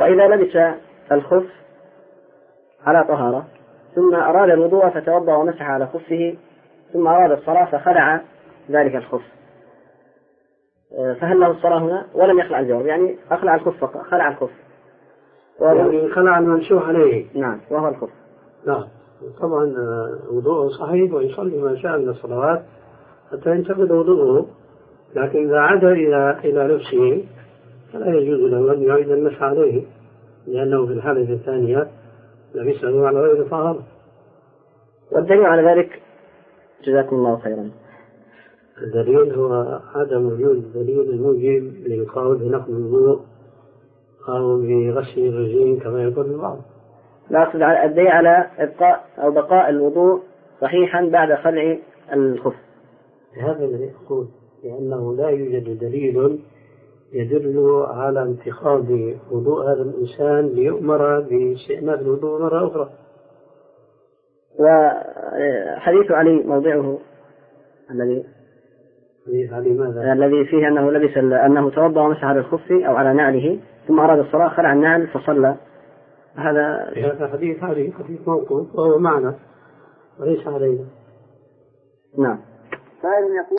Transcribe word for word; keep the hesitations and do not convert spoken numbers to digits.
وإذا لبس الخف على طهارة ثم أراد الوضوء فتوضأ ومسح على خفه ثم أراد الصلاة فخلع ذلك الخف، فهل له الصلاة هنا؟ ولم يخلع الجورب، يعني أخلع الخف، خلع الخف يعني خلع المنشوح عليه. نعم، وهو الخف. نعم طبعا وضوءه صحيح ويصلي ما شاء من الصلوات حتى ينتقد وضوءه، لكن إذا عاد إلى إلى لبسه فلا يجوز له أن يعيد المسح عليه، لأنه في الحالة الثانية لبسه على غير طهارة. والدليل على ذلك جزاكم الله خيرا. الدليل هو عدم وجود الدليل الموجب للقول بنقض الوضوء أو بغسل الرجلين كما يقول البعض. لا أقصد على الدليل على إبقاء أو بقاء الوضوء صحيحا بعد خلع الخف. هذا الذي أقول، لأنه لا يوجد دليل يدل على انتقاض وضوء هذا الإنسان ليؤمر باستئناف الوضوء مرة أخرى. وحديث علي موضعه الذي الذي فيه أنه لبس أنه توضأ ومسح على الخف أو على نعله ثم أراد الصلاة خلع النعل فصلى، هذا هذا حديث علي حديث موقوف وهو معنا وليس علينا. نعم.